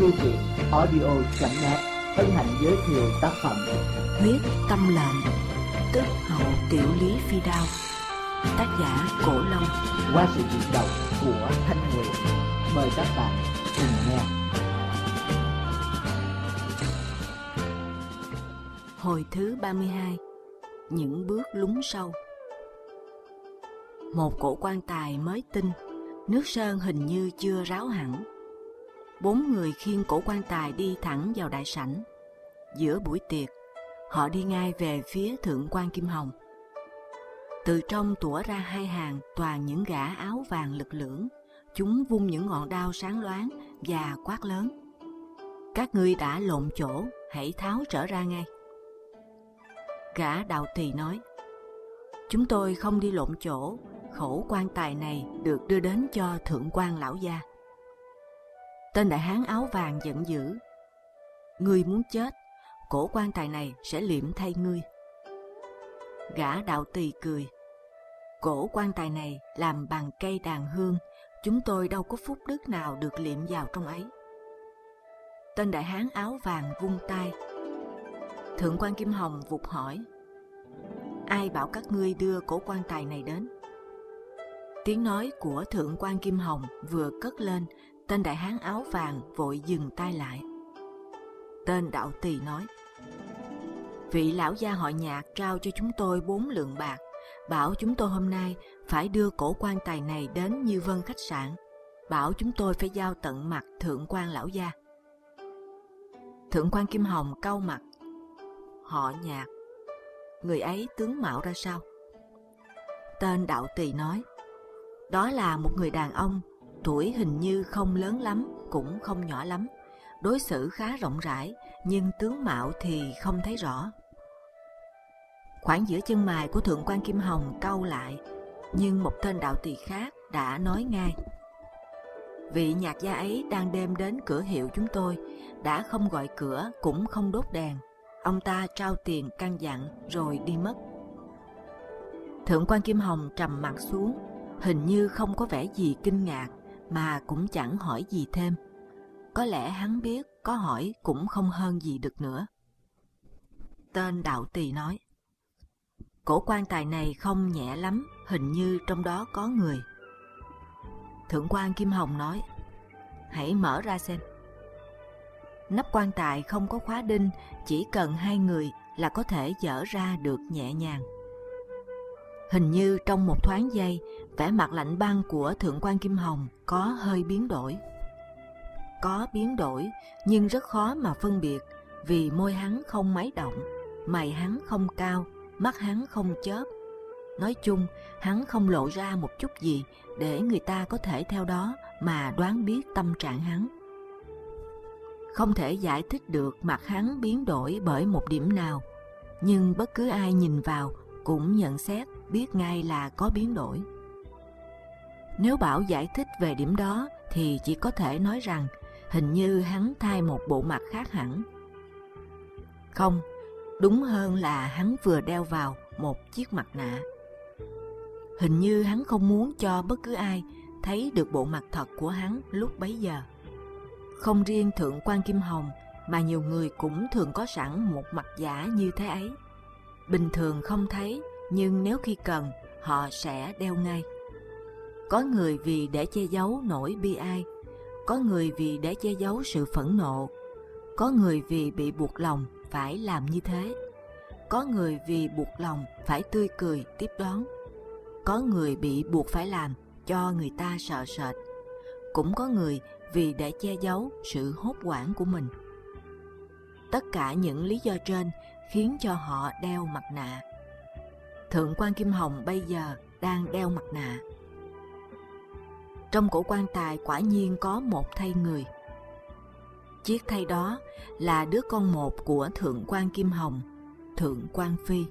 Thư viện audio.net hân hạnh giới thiệu tác phẩm Huyết Tâm Lệnh, tức Hậu Tiểu Lý Phi Đao, tác giả Cổ Long, qua sự diễn đọc của Thanh Nguyệt. Mời các bạn cùng nghe. Hồi thứ 32. Những bước lún sâu. Một cổ quan tài mới tinh, nước sơn hình như chưa ráo hẳn. 4 người khiêng cổ quan tài đi thẳng vào đại sảnh. Giữa buổi tiệc, họ đi ngay về phía thượng quan Kim Hồng. Từ trong tủa ra 2 hàng toàn những gã áo vàng lực lưỡng. Chúng vung những ngọn đao sáng loáng và quát lớn: "Các ngươi đã lộn chỗ, hãy tháo trở ra ngay." Gã đạo tỳ nói: "Chúng tôi không đi lộn chỗ, khẩu quan tài này được đưa đến cho thượng quan lão gia." Tên đại hán áo vàng giận dữ: "Ngươi muốn chết, cổ quan tài này sẽ liệm thay ngươi." Gã đạo tỳ cười: "Cổ quan tài này làm bằng cây đàn hương, chúng tôi đâu có phúc đức nào được liệm vào trong ấy." Tên đại hán áo vàng vung tay. Thượng quan Kim Hồng vụt hỏi: "Ai bảo các ngươi đưa cổ quan tài này đến?" Tiếng nói của thượng quan Kim Hồng vừa cất lên, tên đại hán áo vàng vội dừng tay lại. Tên đạo tỳ nói: "Vị lão gia họ Nhạc trao cho chúng tôi 4 lượng bạc, bảo chúng tôi hôm nay phải đưa cổ quan tài này đến Như Vân khách sạn, bảo chúng tôi phải giao tận mặt thượng quan lão gia." Thượng quan Kim Hồng cau mặt: "Họ Nhạc, người ấy tướng mạo ra sao?" Tên đạo tỳ nói: "Đó là một người đàn ông, tuổi hình như không lớn lắm cũng không nhỏ lắm, đối xử khá rộng rãi, nhưng tướng mạo thì không thấy rõ." Khoảng giữa chân mày của thượng quan Kim Hồng cau lại, nhưng một tên đạo tỳ khác đã nói ngay: "Vị Nhạc gia ấy đang đêm đến cửa hiệu chúng tôi, đã không gọi cửa cũng không đốt đèn. Ông ta trao tiền căn dặn rồi đi mất." Thượng quan Kim Hồng trầm mặt xuống, hình như không có vẻ gì kinh ngạc, mà cũng chẳng hỏi gì thêm. Có lẽ hắn biết có hỏi cũng không hơn gì được nữa. Tên đạo tỳ nói: "Cổ quan tài này không nhẹ lắm, hình như trong đó có người." Thượng quan Kim Hồng nói: "Hãy mở ra xem." Nắp quan tài không có khóa đinh, chỉ cần 2 người là có thể dỡ ra được nhẹ nhàng. Hình như trong một thoáng giây, vẻ mặt lạnh băng của thượng quan Kim Hồng có hơi biến đổi. Có biến đổi, nhưng rất khó mà phân biệt, vì môi hắn không mấy động, mày hắn không cao, mắt hắn không chớp. Nói chung, hắn không lộ ra một chút gì để người ta có thể theo đó mà đoán biết tâm trạng hắn. Không thể giải thích được mặt hắn biến đổi bởi một điểm nào, nhưng bất cứ ai nhìn vào cũng nhận xét biết ngay là có biến đổi. Nếu bảo giải thích về điểm đó thì chỉ có thể nói rằng hình như hắn thay một bộ mặt khác hẳn. Không, đúng hơn là hắn vừa đeo vào một chiếc mặt nạ. Hình như hắn không muốn cho bất cứ ai thấy được bộ mặt thật của hắn lúc bấy giờ. Không riêng thượng quan Kim Hồng, mà nhiều người cũng thường có sẵn một mặt giả như thế ấy. Bình thường không thấy, nhưng nếu khi cần, họ sẽ đeo ngay. Có người vì để che giấu nỗi bi ai, có người vì để che giấu sự phẫn nộ, có người vì bị buộc lòng phải làm như thế, có người vì buộc lòng phải tươi cười tiếp đón, có người bị buộc phải làm cho người ta sợ sệt, cũng có người vì để che giấu sự hốt hoảng của mình. Tất cả những lý do trên khiến cho họ đeo mặt nạ. Thượng quan Kim Hồng bây giờ đang đeo mặt nạ. Trong cổ quan tài quả nhiên có một thây người. Chiếc thây đó là đứa con một của thượng quan Kim Hồng, Thượng quan Phi.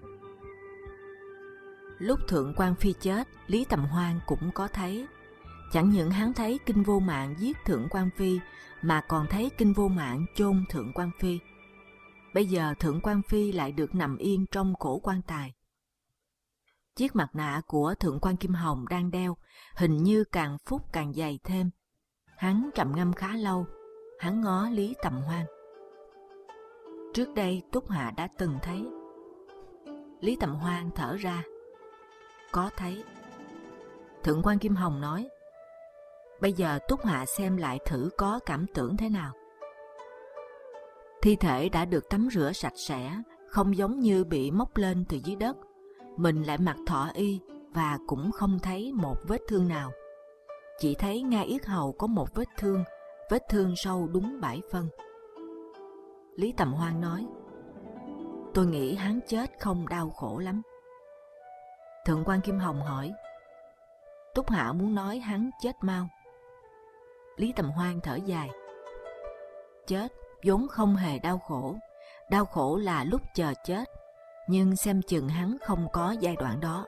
Lúc Thượng quan Phi chết, Lý Tầm Hoan cũng có thấy. Chẳng những hắn thấy Kinh Vô Mạng giết Thượng quan Phi, mà còn thấy Kinh Vô Mạng chôn Thượng quan Phi. Bây giờ Thượng quan Phi lại được nằm yên trong cổ quan tài. Chiếc mặt nạ của thượng quan Kim Hồng đang đeo hình như càng phút càng dày thêm. Hắn trầm ngâm khá lâu, Hắn ngó Lý Tầm Hoan. Trước đây Túc Hạ đã từng thấy. Lý Tầm Hoan thở ra. Có thấy. Thượng quan Kim Hồng nói. Bây giờ Túc Hạ xem lại thử có cảm tưởng thế nào. Thi thể đã được tắm rửa sạch sẽ, không giống như bị móc lên từ dưới đất. Mình lại mặc thọ y và cũng không thấy một vết thương nào. Chỉ thấy ngay yết hầu có một vết thương sâu đúng 7 phân. Lý Tầm Hoan nói. Tôi nghĩ hắn chết không đau khổ lắm. Thượng quan Kim Hồng hỏi. Túc Hạ muốn nói hắn chết mau. Lý Tầm Hoan thở dài. Chết vốn không hề đau khổ là lúc chờ chết, nhưng xem chừng hắn không có giai đoạn đó.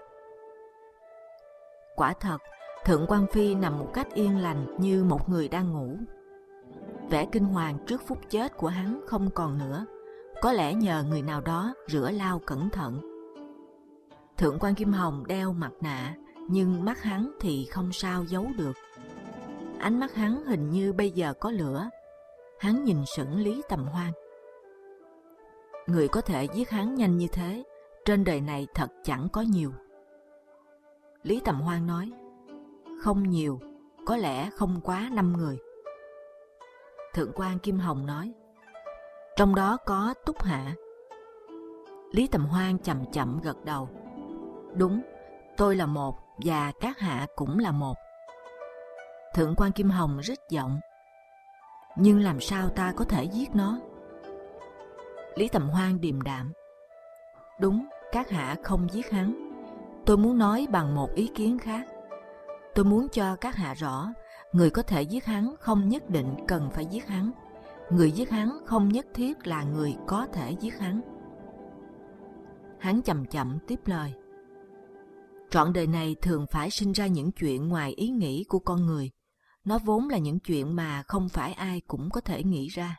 Quả thật, Thượng quan Phi nằm một cách yên lành như một người đang ngủ. Vẻ kinh hoàng trước phút chết của hắn không còn nữa, có lẽ nhờ người nào đó rửa lau cẩn thận. Thượng quan Kim Hồng đeo mặt nạ, nhưng mắt hắn thì không sao giấu được. Ánh mắt hắn hình như bây giờ có lửa. Hắn nhìn sững Lý Tầm Hoan. Người có thể giết hắn nhanh như thế, trên đời này thật chẳng có nhiều. Lý Tầm Hoan nói. Không nhiều, có lẽ không quá 5 người. Thượng quan Kim Hồng nói. Trong đó có Túc Hạ. Lý Tầm Hoan chậm chậm gật đầu. Đúng, tôi là một và các hạ cũng là một. Thượng quan Kim Hồng rít giọng. Nhưng làm sao ta có thể giết nó? Lý Tầm Hoan điềm đạm. Đúng, các hạ không giết hắn. Tôi muốn nói bằng một ý kiến khác. Tôi muốn cho các hạ rõ, người có thể giết hắn không nhất định cần phải giết hắn. Người giết hắn không nhất thiết là người có thể giết hắn. Hắn chậm chậm tiếp lời. Trọn đời này thường phải sinh ra những chuyện ngoài ý nghĩ của con người. Nó vốn là những chuyện mà không phải ai cũng có thể nghĩ ra.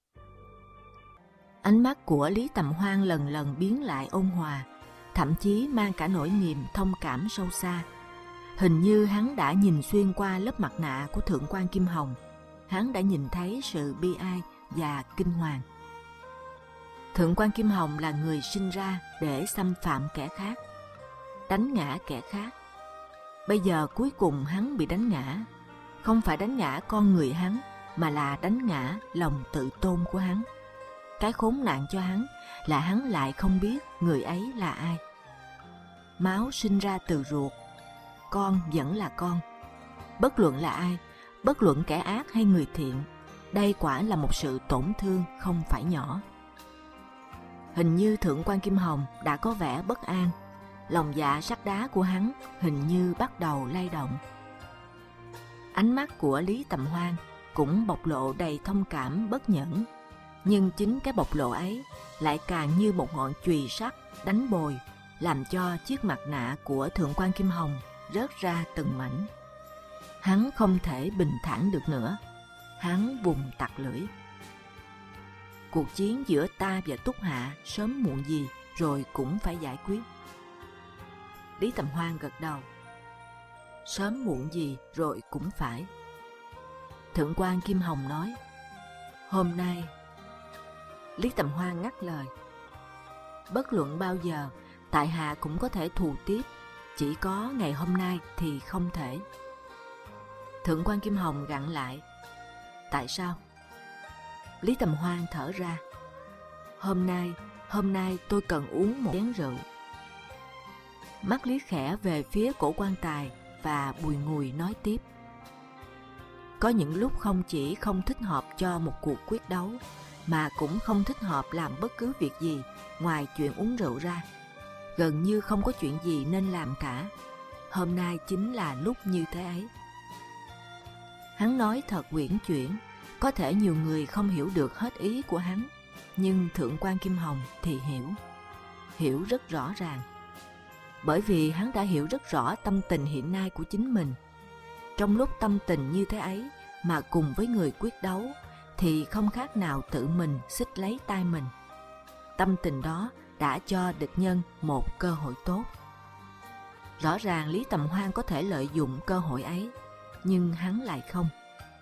Ánh mắt của Lý Tầm Hoan lần lần biến lại ôn hòa, thậm chí mang cả nỗi niềm thông cảm sâu xa. Hình như hắn đã nhìn xuyên qua lớp mặt nạ của Thượng quan Kim Hồng. Hắn đã nhìn thấy sự bi ai và kinh hoàng. Thượng quan Kim Hồng là người sinh ra để xâm phạm kẻ khác, đánh ngã kẻ khác. Bây giờ cuối cùng hắn bị đánh ngã. Không phải đánh ngã con người hắn, mà là đánh ngã lòng tự tôn của hắn. Cái khốn nạn cho hắn là hắn lại không biết người ấy là ai. Máu sinh ra từ ruột, con vẫn là con. Bất luận là ai, bất luận kẻ ác hay người thiện, đây quả là một sự tổn thương không phải nhỏ. Hình như Thượng quan Kim Hồng đã có vẻ bất an. Lòng dạ sắt đá của hắn hình như bắt đầu lay động. Ánh mắt của Lý Tầm Hoan cũng bộc lộ đầy thông cảm bất nhẫn. Nhưng chính cái bộc lộ ấy lại càng như một ngọn chùy sắt đánh bồi, làm cho chiếc mặt nạ của Thượng quan Kim Hồng rớt ra từng mảnh. Hắn không thể bình thản được nữa. Hắn vùng tặc lưỡi. Cuộc chiến giữa ta và Túc Hạ sớm muộn gì rồi cũng phải giải quyết. Lý Tầm Hoan gật đầu. Sớm muộn gì rồi cũng phải. Thượng quan Kim Hồng nói. Hôm nay. Lý Tầm Hoan ngắt lời. Bất luận bao giờ, tại hạ cũng có thể thù tiếp. Chỉ có ngày hôm nay thì không thể. Thượng quan Kim Hồng gặn lại. Tại sao? Lý Tầm Hoan thở ra. Hôm nay tôi cần uống một chén rượu. Mắt liếc khẽ về phía cổ quan tài và bùi ngùi nói tiếp. Có những lúc không chỉ không thích hợp cho một cuộc quyết đấu, mà cũng không thích hợp làm bất cứ việc gì ngoài chuyện uống rượu ra. Gần như không có chuyện gì nên làm cả. Hôm nay chính là lúc như thế ấy. Hắn nói thật uyển chuyển, có thể nhiều người không hiểu được hết ý của hắn, nhưng Thượng quan Kim Hồng thì hiểu rất rõ ràng. Bởi vì hắn đã hiểu rất rõ tâm tình hiện nay của chính mình. Trong lúc tâm tình như thế ấy mà cùng với người quyết đấu thì không khác nào tự mình xích lấy tay mình. Tâm tình đó đã cho địch nhân một cơ hội tốt. Rõ ràng Lý Tầm Hoan có thể lợi dụng cơ hội ấy, nhưng hắn lại không.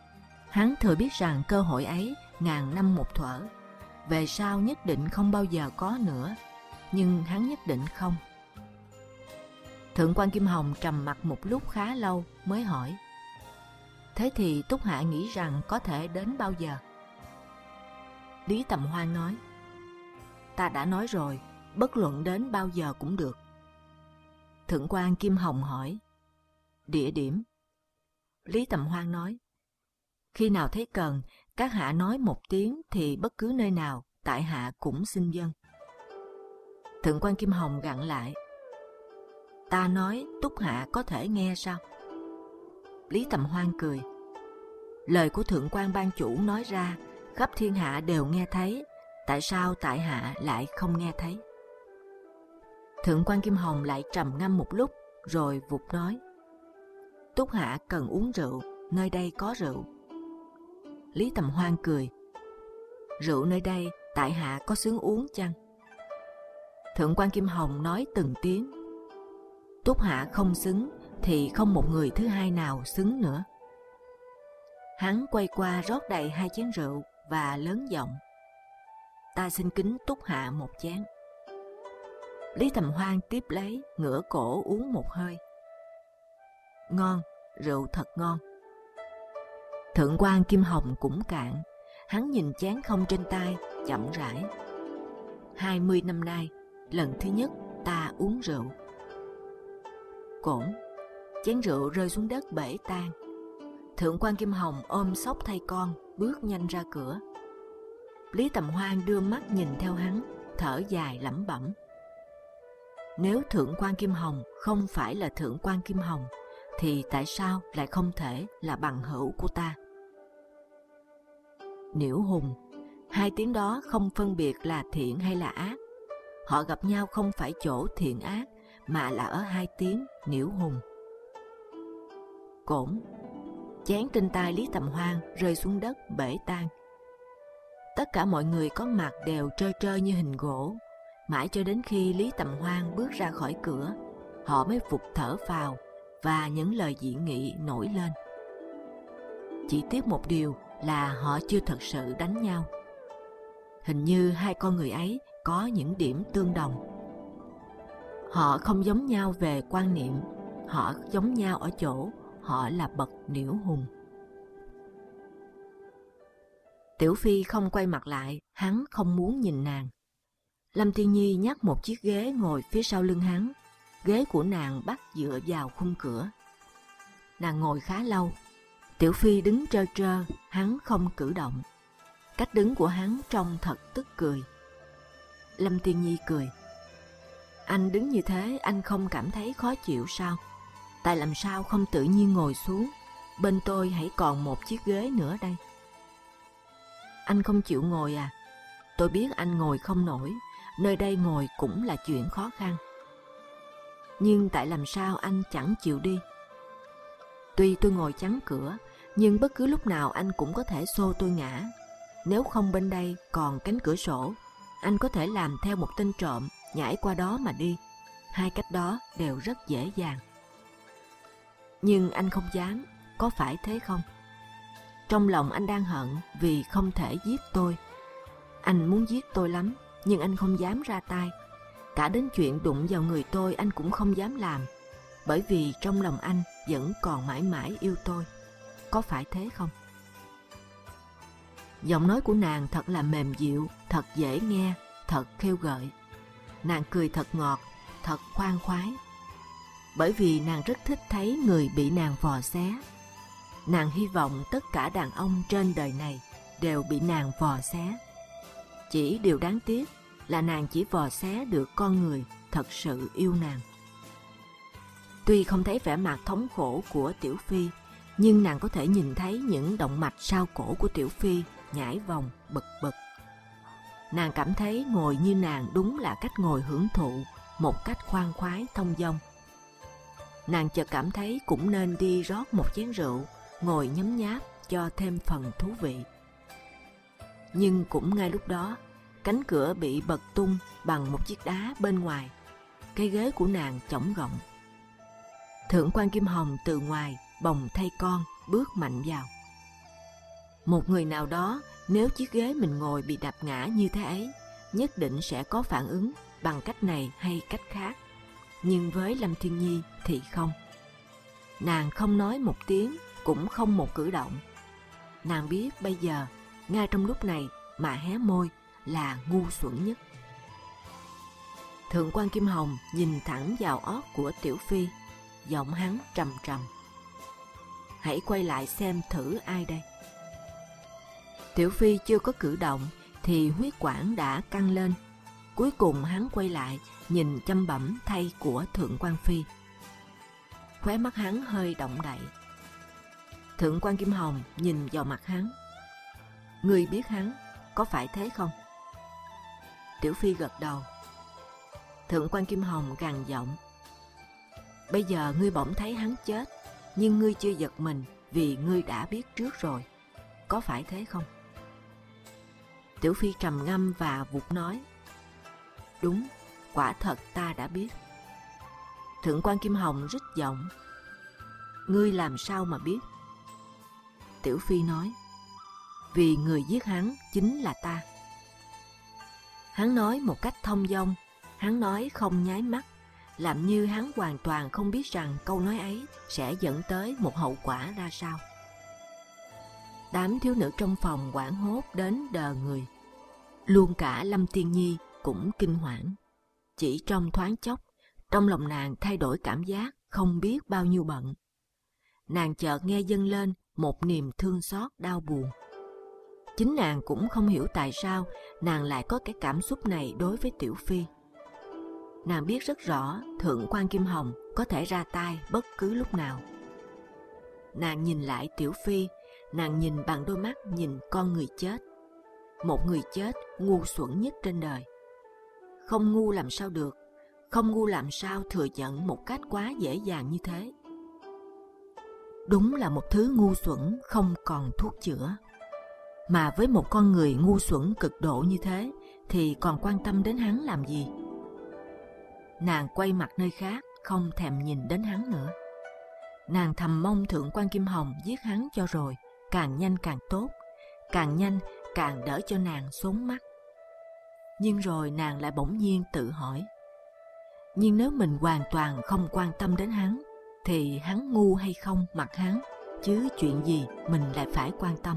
Hắn thừa biết rằng cơ hội ấy ngàn năm một thuở, về sau nhất định không bao giờ có nữa, nhưng hắn nhất định không. Thượng quan Kim Hồng trầm mặc một lúc khá lâu mới hỏi: thế thì Túc Hạ nghĩ rằng có thể đến bao giờ? Lý Tầm Hoan nói: ta đã nói rồi, bất luận đến bao giờ cũng được. Thượng quan Kim Hồng hỏi: địa điểm? Lý Tầm Hoan nói: khi nào thấy cần, các hạ nói một tiếng thì bất cứ nơi nào tại hạ cũng xin vâng. Thượng quan Kim Hồng gặn lại: ta nói Túc Hạ có thể nghe sao? Lý Tầm Hoan cười: lời của Thượng quan ban chủ nói ra, khắp thiên hạ đều nghe thấy, tại sao tại hạ lại không nghe thấy? Thượng quan Kim Hồng lại trầm ngâm một lúc, rồi vụt nói: Túc Hạ cần uống rượu, nơi đây có rượu. Lý Tầm Hoan cười: rượu nơi đây tại hạ có xứng uống chăng? Thượng quan Kim Hồng nói từng tiếng: Túc Hạ không xứng thì không một người thứ hai nào xứng nữa. Hắn quay qua rót đầy 2 chén rượu và lớn giọng: ta xin kính Túc Hạ một chén. Lý Tầm Hoan tiếp lấy, ngửa cổ uống một hơi. Ngon, rượu thật ngon. Thượng quan Kim Hồng cũng cạn. Hắn nhìn chén không trên tay, chậm rãi: 20 năm nay, lần thứ nhất ta uống rượu. Cổn, chén rượu rơi xuống đất bể tan. Thượng quan Kim Hồng ôm xốc thay con, bước nhanh ra cửa. Lý Tầm Hoan đưa mắt nhìn theo hắn, thở dài lẩm bẩm: nếu Thượng quan Kim Hồng không phải là Thượng quan Kim Hồng, thì tại sao lại không thể là bằng hữu của ta? Niễu Hùng, 2 tiếng đó không phân biệt là thiện hay là ác. Họ gặp nhau không phải chỗ thiện ác, mà là ở 2 tiếng Niễu Hùng. Cổn, chén trên tay Lý Tầm Hoan rơi xuống đất bể tan. Tất cả mọi người có mặt đều trơ trơ như hình gỗ. Mãi cho đến khi Lý Tầm Hoan bước ra khỏi cửa, họ mới vụt thở phào và những lời dị nghị nổi lên. Chỉ tiếc một điều là họ chưa thật sự đánh nhau. Hình như 2 con người ấy có những điểm tương đồng. Họ không giống nhau về quan niệm, họ giống nhau ở chỗ họ là bậc Niễu Hùng. Tiểu Phi không quay mặt lại, hắn không muốn nhìn nàng. Lâm Tiên Nhi nhắc một chiếc ghế ngồi phía sau lưng hắn. Ghế của nàng bắt dựa vào khung cửa. Nàng ngồi khá lâu. Tiểu Phi đứng trơ trơ, hắn không cử động. Cách đứng của hắn trông thật tức cười. Lâm Tiên Nhi cười: anh đứng như thế, anh không cảm thấy khó chịu sao? Tại làm sao không tự nhiên ngồi xuống? Bên tôi hãy còn một chiếc ghế nữa đây. Anh không chịu ngồi à? Tôi biết anh ngồi không nổi. Nơi đây ngồi cũng là chuyện khó khăn. Nhưng tại làm sao anh chẳng chịu đi? Tuy tôi ngồi chắn cửa, nhưng bất cứ lúc nào anh cũng có thể xô tôi ngã. Nếu không bên đây còn cánh cửa sổ, anh có thể làm theo một tên trộm, nhảy qua đó mà đi. 2 cách đó đều rất dễ dàng. Nhưng anh không dám, có phải thế không? Trong lòng anh đang hận vì không thể giết tôi. Anh muốn giết tôi lắm, nhưng anh không dám ra tay. Cả đến chuyện đụng vào người tôi anh cũng không dám làm, bởi vì trong lòng anh vẫn còn mãi mãi yêu tôi. Có phải thế không? Giọng nói của nàng thật là mềm dịu, thật dễ nghe, thật khêu gợi. Nàng cười thật ngọt, thật khoan khoái. Bởi vì nàng rất thích thấy người bị nàng vò xé. Nàng hy vọng tất cả đàn ông trên đời này đều bị nàng vò xé. Chỉ điều đáng tiếc là nàng chỉ vò xé được con người thật sự yêu nàng. Tuy không thấy vẻ mặt thống khổ của Tiểu Phi, nhưng nàng có thể nhìn thấy những động mạch sau cổ của Tiểu Phi nhảy vòng bực bực. Nàng cảm thấy ngồi như nàng đúng là cách ngồi hưởng thụ, một cách khoan khoái thông dong. Nàng chợt cảm thấy cũng nên đi rót một chén rượu, ngồi nhấm nháp cho thêm phần thú vị. Nhưng cũng ngay lúc đó, cánh cửa bị bật tung bằng một chiếc đá bên ngoài. Cái ghế của nàng chổng gọng. Thượng quan Kim Hồng từ ngoài bồng thay con bước mạnh vào. Một người nào đó, nếu chiếc ghế mình ngồi bị đập ngã như thế ấy, nhất định sẽ có phản ứng bằng cách này hay cách khác. Nhưng với Lâm Thiên Nhi thì không. Nàng không nói một tiếng, cũng không một cử động. Nàng biết bây giờ, ngay trong lúc này mà hé môi là ngu xuẩn nhất. Thượng quan Kim Hồng nhìn thẳng vào ót của Tiểu Phi, giọng hắn trầm trầm. Hãy quay lại xem thử ai đây. Tiểu Phi chưa có cử động thì huyết quản đã căng lên. Cuối cùng hắn quay lại nhìn chăm bẩm thay của Thượng quan Phi. Khóe mắt hắn hơi động đậy. Thượng quan Kim Hồng nhìn vào mặt hắn. Ngươi biết hắn, có phải thế không? Tiểu Phi gật đầu. Thượng quan Kim Hồng gằn giọng. Bây giờ ngươi bỗng thấy hắn chết, nhưng ngươi chưa giật mình vì ngươi đã biết trước rồi. Có phải thế không? Tiểu Phi trầm ngâm và vụt nói. Đúng, quả thật ta đã biết. Thượng quan Kim Hồng rít giọng. Ngươi làm sao mà biết? Tiểu Phi nói. Vì người giết hắn chính là ta. Hắn nói một cách thông dong, hắn nói không nháy mắt, làm như hắn hoàn toàn không biết rằng câu nói ấy sẽ dẫn tới một hậu quả ra sao. Đám thiếu nữ trong phòng hoảng hốt đến đờ người. Luôn cả Lâm Tiên Nhi cũng kinh hoảng. Chỉ trong thoáng chốc, trong lòng nàng thay đổi cảm giác không biết bao nhiêu bận. Nàng chợt nghe dâng lên một niềm thương xót đau buồn. Chính nàng cũng không hiểu tại sao nàng lại có cái cảm xúc này đối với Tiểu Phi. Nàng biết rất rõ Thượng quan Kim Hồng có thể ra tay bất cứ lúc nào. Nàng nhìn lại Tiểu Phi, nàng nhìn bằng đôi mắt nhìn con người chết. Một người chết ngu xuẩn nhất trên đời. Không ngu làm sao được, không ngu làm sao thừa nhận một cách quá dễ dàng như thế. Đúng là một thứ ngu xuẩn không còn thuốc chữa. Mà với một con người ngu xuẩn cực độ như thế thì còn quan tâm đến hắn làm gì? Nàng quay mặt nơi khác, không thèm nhìn đến hắn nữa. Nàng thầm mong Thượng quan Kim Hồng giết hắn cho rồi, càng nhanh càng tốt, càng nhanh càng đỡ cho nàng xốn mắt. Nhưng rồi nàng lại bỗng nhiên tự hỏi. Nhưng nếu mình hoàn toàn không quan tâm đến hắn, thì hắn ngu hay không mặc hắn, chứ chuyện gì mình lại phải quan tâm.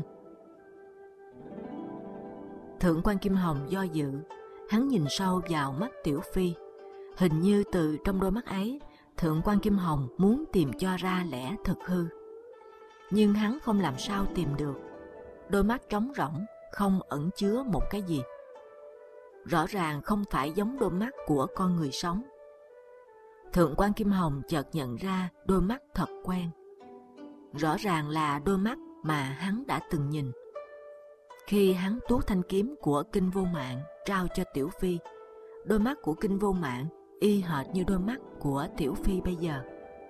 Thượng quan Kim Hồng do dự, hắn nhìn sâu vào mắt Tiểu Phi. Hình như từ trong đôi mắt ấy, Thượng quan Kim Hồng muốn tìm cho ra lẽ thực hư. Nhưng hắn không làm sao tìm được. Đôi mắt trống rỗng, không ẩn chứa một cái gì. Rõ ràng không phải giống đôi mắt của con người sống. Thượng quan Kim Hồng chợt nhận ra đôi mắt thật quen. Rõ ràng là đôi mắt mà hắn đã từng nhìn. Khi hắn tuốt thanh kiếm của Kinh Vô Mạng trao cho Tiểu Phi, đôi mắt của Kinh Vô Mạng y hệt như đôi mắt của Tiểu Phi bây giờ.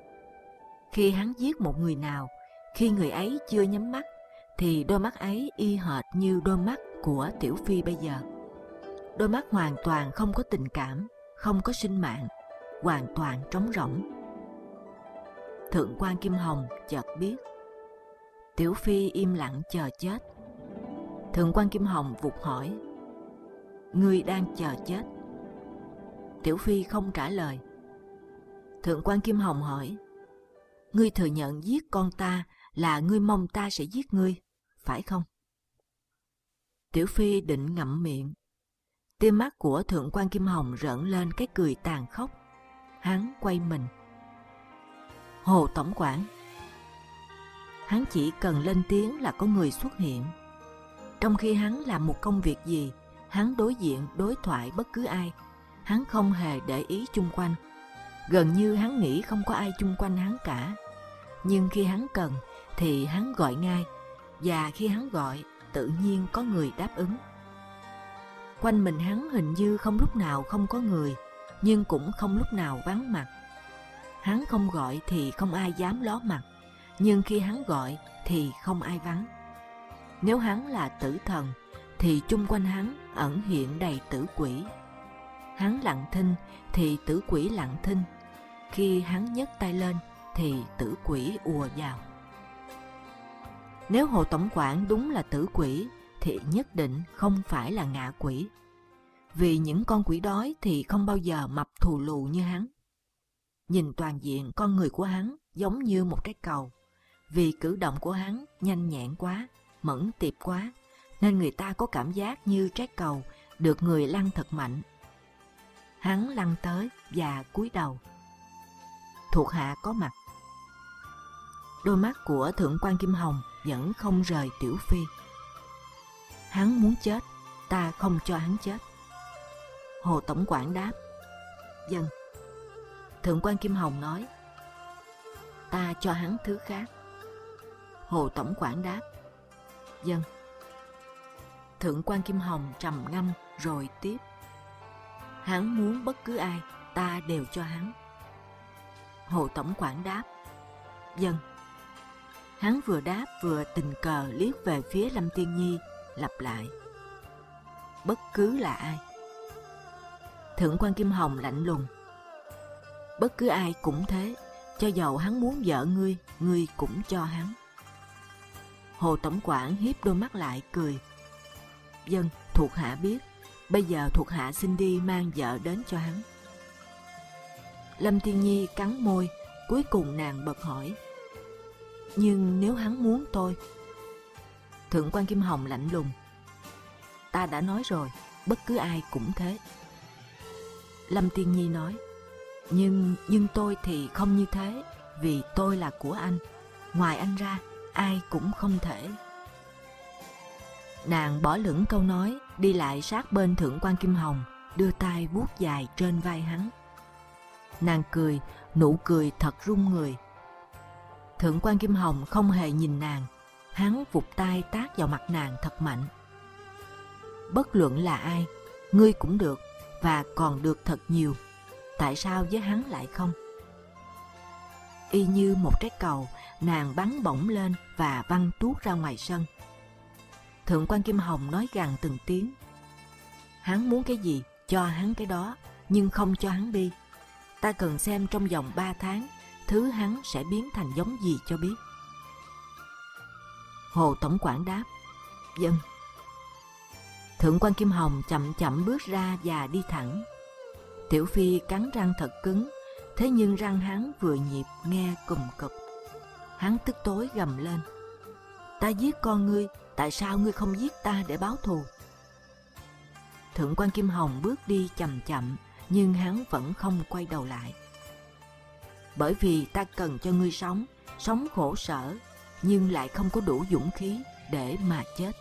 Khi hắn giết một người nào, khi người ấy chưa nhắm mắt, thì đôi mắt ấy y hệt như đôi mắt của Tiểu Phi bây giờ. Đôi mắt hoàn toàn không có tình cảm, không có sinh mạng, hoàn toàn trống rỗng. Thượng quan Kim Hồng chợt biết. Tiểu Phi im lặng chờ chết. Thượng quan Kim Hồng vụt hỏi. Ngươi đang chờ chết? Tiểu Phi không trả lời. Thượng quan Kim Hồng hỏi. Ngươi thừa nhận giết con ta là ngươi mong ta sẽ giết ngươi, phải không? Tiểu Phi định ngậm miệng. Tia mắt của Thượng quan Kim Hồng rợn lên cái cười tàn khốc. Hắn quay mình. Hồ tổng quản. Hắn chỉ cần lên tiếng là có người xuất hiện. Trong khi hắn làm một công việc gì, hắn đối diện đối thoại bất cứ ai, hắn không hề để ý chung quanh. Gần như hắn nghĩ không có ai chung quanh hắn cả. Nhưng khi hắn cần thì hắn gọi ngay, và khi hắn gọi tự nhiên có người đáp ứng. Quanh mình hắn hình như không lúc nào không có người, nhưng cũng không lúc nào vắng mặt. Hắn không gọi thì không ai dám ló mặt, nhưng khi hắn gọi thì không ai vắng. Nếu hắn là tử thần thì chung quanh hắn ẩn hiện đầy tử quỷ. Hắn lặng thinh thì tử quỷ lặng thinh. Khi hắn nhấc tay lên thì tử quỷ ùa vào. Nếu Hồ tổng quản đúng là tử quỷ thì nhất định không phải là ngạ quỷ. Vì những con quỷ đói thì không bao giờ mập thù lù như hắn. Nhìn toàn diện, con người của hắn giống như một trái cầu. Vì cử động của hắn nhanh nhẹn quá, mẫn tiệp quá, nên người ta có cảm giác như trái cầu được người lăn thật mạnh. Hắn lăn tới và cúi đầu. Thuộc hạ có mặt. Đôi mắt của Thượng quan Kim Hồng vẫn không rời Tiểu Phi. Hắn muốn chết, ta không cho hắn chết. Hồ tổng quản đáp. Vâng. Thượng quan Kim Hồng nói. Ta cho hắn thứ khác. Hồ tổng quản đáp. Vâng. Thượng quan Kim Hồng trầm ngâm rồi tiếp. Hắn muốn bất cứ ai, ta đều cho hắn. Hồ tổng quản đáp. Vâng. Hắn vừa đáp vừa tình cờ liếc về phía Lâm Tiên Nhi, lặp lại. Bất cứ là ai. Thượng quan Kim Hồng lạnh lùng. Bất cứ ai cũng thế, cho dầu hắn muốn vợ ngươi, ngươi cũng cho hắn. Hồ tổng quản hiếp đôi mắt lại cười. Vâng, thuộc hạ biết. Bây giờ thuộc hạ xin đi mang vợ đến cho hắn. Lâm Tiên Nhi cắn môi, cuối cùng nàng bật hỏi. Nhưng nếu hắn muốn tôi? Thượng quan Kim Hồng lạnh lùng. Ta đã nói rồi, bất cứ ai cũng thế. Lâm Tiên Nhi nói. Nhưng tôi thì không như thế, vì tôi là của anh. Ngoài anh ra, ai cũng không thể. Nàng bỏ lửng câu nói, đi lại sát bên Thượng quan Kim Hồng, đưa tay vuốt dài trên vai hắn. Nàng cười, nụ cười thật rung người. Thượng quan Kim Hồng không hề nhìn nàng, hắn vụt tay tát vào mặt nàng thật mạnh. Bất luận là ai, ngươi cũng được, và còn được thật nhiều. Tại sao với hắn lại không? Y như một trái cầu, nàng bắn bổng lên và văng tuốt ra ngoài sân. Thượng quan Kim Hồng nói gằn từng tiếng. Hắn muốn cái gì, cho hắn cái đó, nhưng không cho hắn đi. Ta cần xem trong vòng 3 tháng, thứ hắn sẽ biến thành giống gì cho biết. Hồ tổng quản đáp. Vâng. Thượng quan Kim Hồng chậm chậm bước ra và đi thẳng. Tiểu Phi cắn răng thật cứng, thế nhưng răng hắn vừa nhịp nghe cùm cụp. Hắn tức tối gầm lên. Ta giết con ngươi, tại sao ngươi không giết ta để báo thù? Thượng quan Kim Hồng bước đi chậm chậm, nhưng hắn vẫn không quay đầu lại. Bởi vì ta cần cho ngươi sống, sống khổ sở, nhưng lại không có đủ dũng khí để mà chết.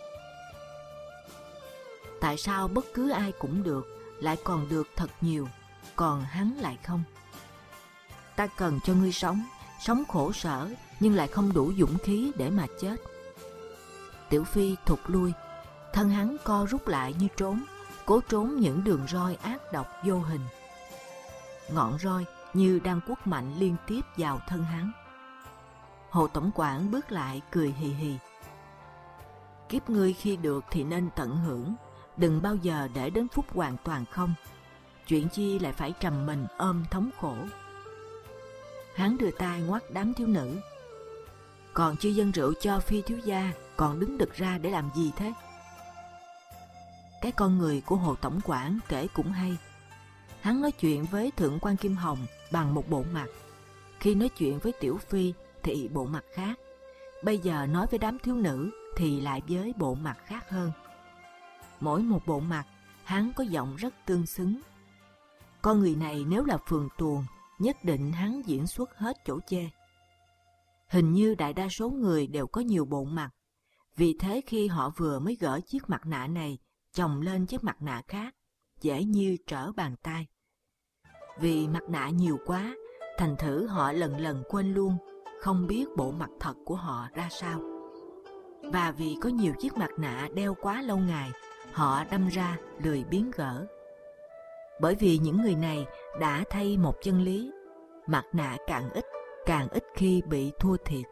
Tại sao bất cứ ai cũng được, lại còn được thật nhiều, còn hắn lại không? Ta cần cho ngươi sống, sống khổ sở, nhưng lại không đủ dũng khí để mà chết. Tiểu Phi thụt lui, thân hắn co rút lại như trốn, cố trốn những đường roi ác độc vô hình. Ngọn roi như đang quất mạnh liên tiếp vào thân hắn. Hồ tổng quản bước lại cười hì hì. Kiếp ngươi khi được thì nên tận hưởng, đừng bao giờ để đến phút hoàn toàn không. Chuyện chi lại phải trầm mình ôm thống khổ. Hắn đưa tay ngoắt đám thiếu nữ. Còn chưa dâng rượu cho Phi thiếu gia, còn đứng đực ra để làm gì thế? Cái con người của Hồ tổng quản kể cũng hay. Hắn nói chuyện với Thượng quan Kim Hồng bằng một bộ mặt, khi nói chuyện với Tiểu Phi thì bộ mặt khác, bây giờ nói với đám thiếu nữ thì lại với bộ mặt khác hơn. Mỗi một bộ mặt, hắn có giọng rất tương xứng. Con người này nếu là phường tuồng, nhất định hắn diễn xuất hết chỗ chê. Hình như đại đa số người đều có nhiều bộ mặt, vì thế khi họ vừa mới gỡ chiếc mặt nạ này chồng lên chiếc mặt nạ khác, dễ như trở bàn tay. Vì mặt nạ nhiều quá, thành thử họ lần lần quên luôn, không biết bộ mặt thật của họ ra sao. Và vì có nhiều chiếc mặt nạ đeo quá lâu ngày, họ đâm ra lười biếng gỡ. Bởi vì những người này đã thay một chân lý, mặt nạ càng ít khi bị thua thiệt.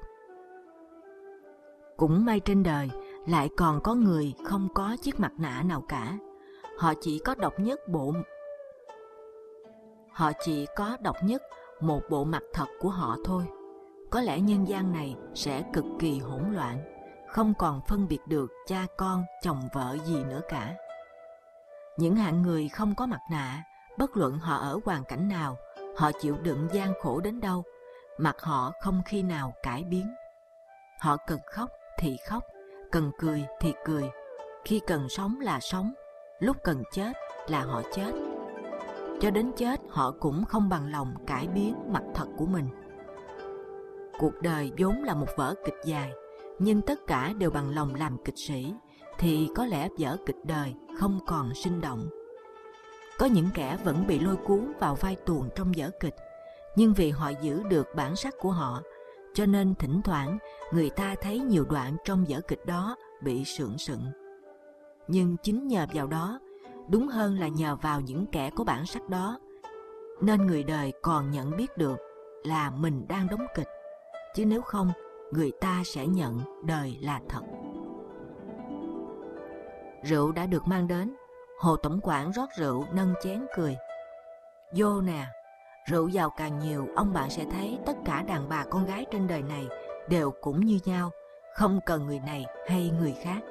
Cũng may trên đời lại còn có người không có chiếc mặt nạ nào cả. Họ chỉ có độc nhất một bộ mặt thật của họ thôi. có lẽ nhân gian này sẽ cực kỳ hỗn loạn, không còn phân biệt được cha con, chồng vợ gì nữa cả. Những hạng người không có mặt nạ, bất luận họ ở hoàn cảnh nào, họ chịu đựng gian khổ đến đâu, mặt họ không khi nào cải biến. Họ cần khóc thì khóc, cần cười thì cười, khi cần sống là sống, lúc cần chết là họ chết. Cho đến chết họ cũng không bằng lòng cải biến mặt thật của mình. Cuộc đời vốn là một vở kịch dài, nhưng tất cả đều bằng lòng làm kịch sĩ, thì có lẽ vở kịch đời không còn sinh động. Có những kẻ vẫn bị lôi cuốn vào vai tuồng trong vở kịch, nhưng vì họ giữ được bản sắc của họ, cho nên thỉnh thoảng người ta thấy nhiều đoạn trong vở kịch đó bị sượng sựng. Nhưng chính nhờ vào đó, đúng hơn là nhờ vào những kẻ có bản sắc đó, nên người đời còn nhận biết được là mình đang đóng kịch, chứ nếu không, người ta sẽ nhận đời là thật. Rượu đã được mang đến, Hồ tổng quản rót rượu nâng chén cười. Vô nè, rượu vào càng nhiều, ông bạn sẽ thấy tất cả đàn bà con gái trên đời này đều cũng như nhau, không cần người này hay người khác.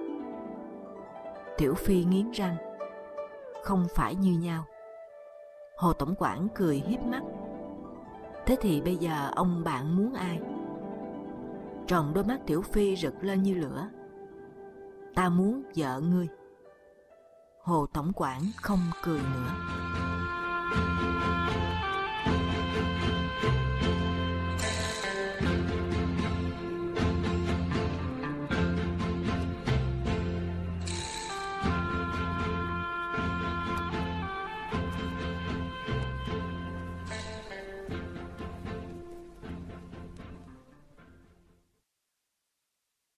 Tiểu Phi nghiến răng. Không phải như nhau. Hồ tổng quản cười hiếp mắt. Thế thì bây giờ ông bạn muốn ai? Tròn đôi mắt Tiểu Phi rực lên như lửa. Ta muốn vợ ngươi. Hồ tổng quản không cười nữa.